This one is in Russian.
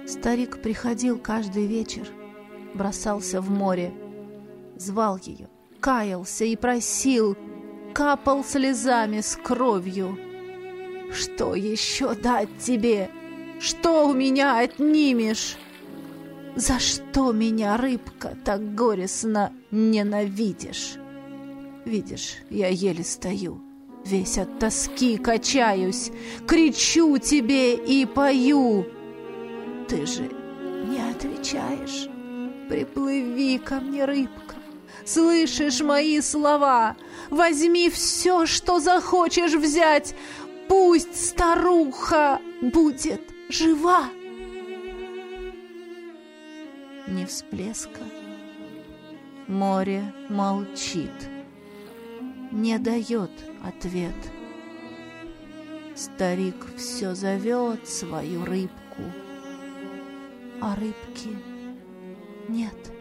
Старик приходил каждый вечер, бросался в море, звал ее, каялся и просил, капал слезами с кровью. «Что еще дать тебе? Что у меня отнимешь? За что меня, рыбка, так горестно ненавидишь? Видишь, я еле стою, весь от тоски качаюсь, кричу тебе и пою. Ты же не отвечаешь. Приплыви ко мне, рыбка, слышишь мои слова? Возьми все, что захочешь взять, пусть старуха будет жива». Ни всплеска. Море молчит, не дает ответ. Старик все зовет свою рыбку, а рыбки нет.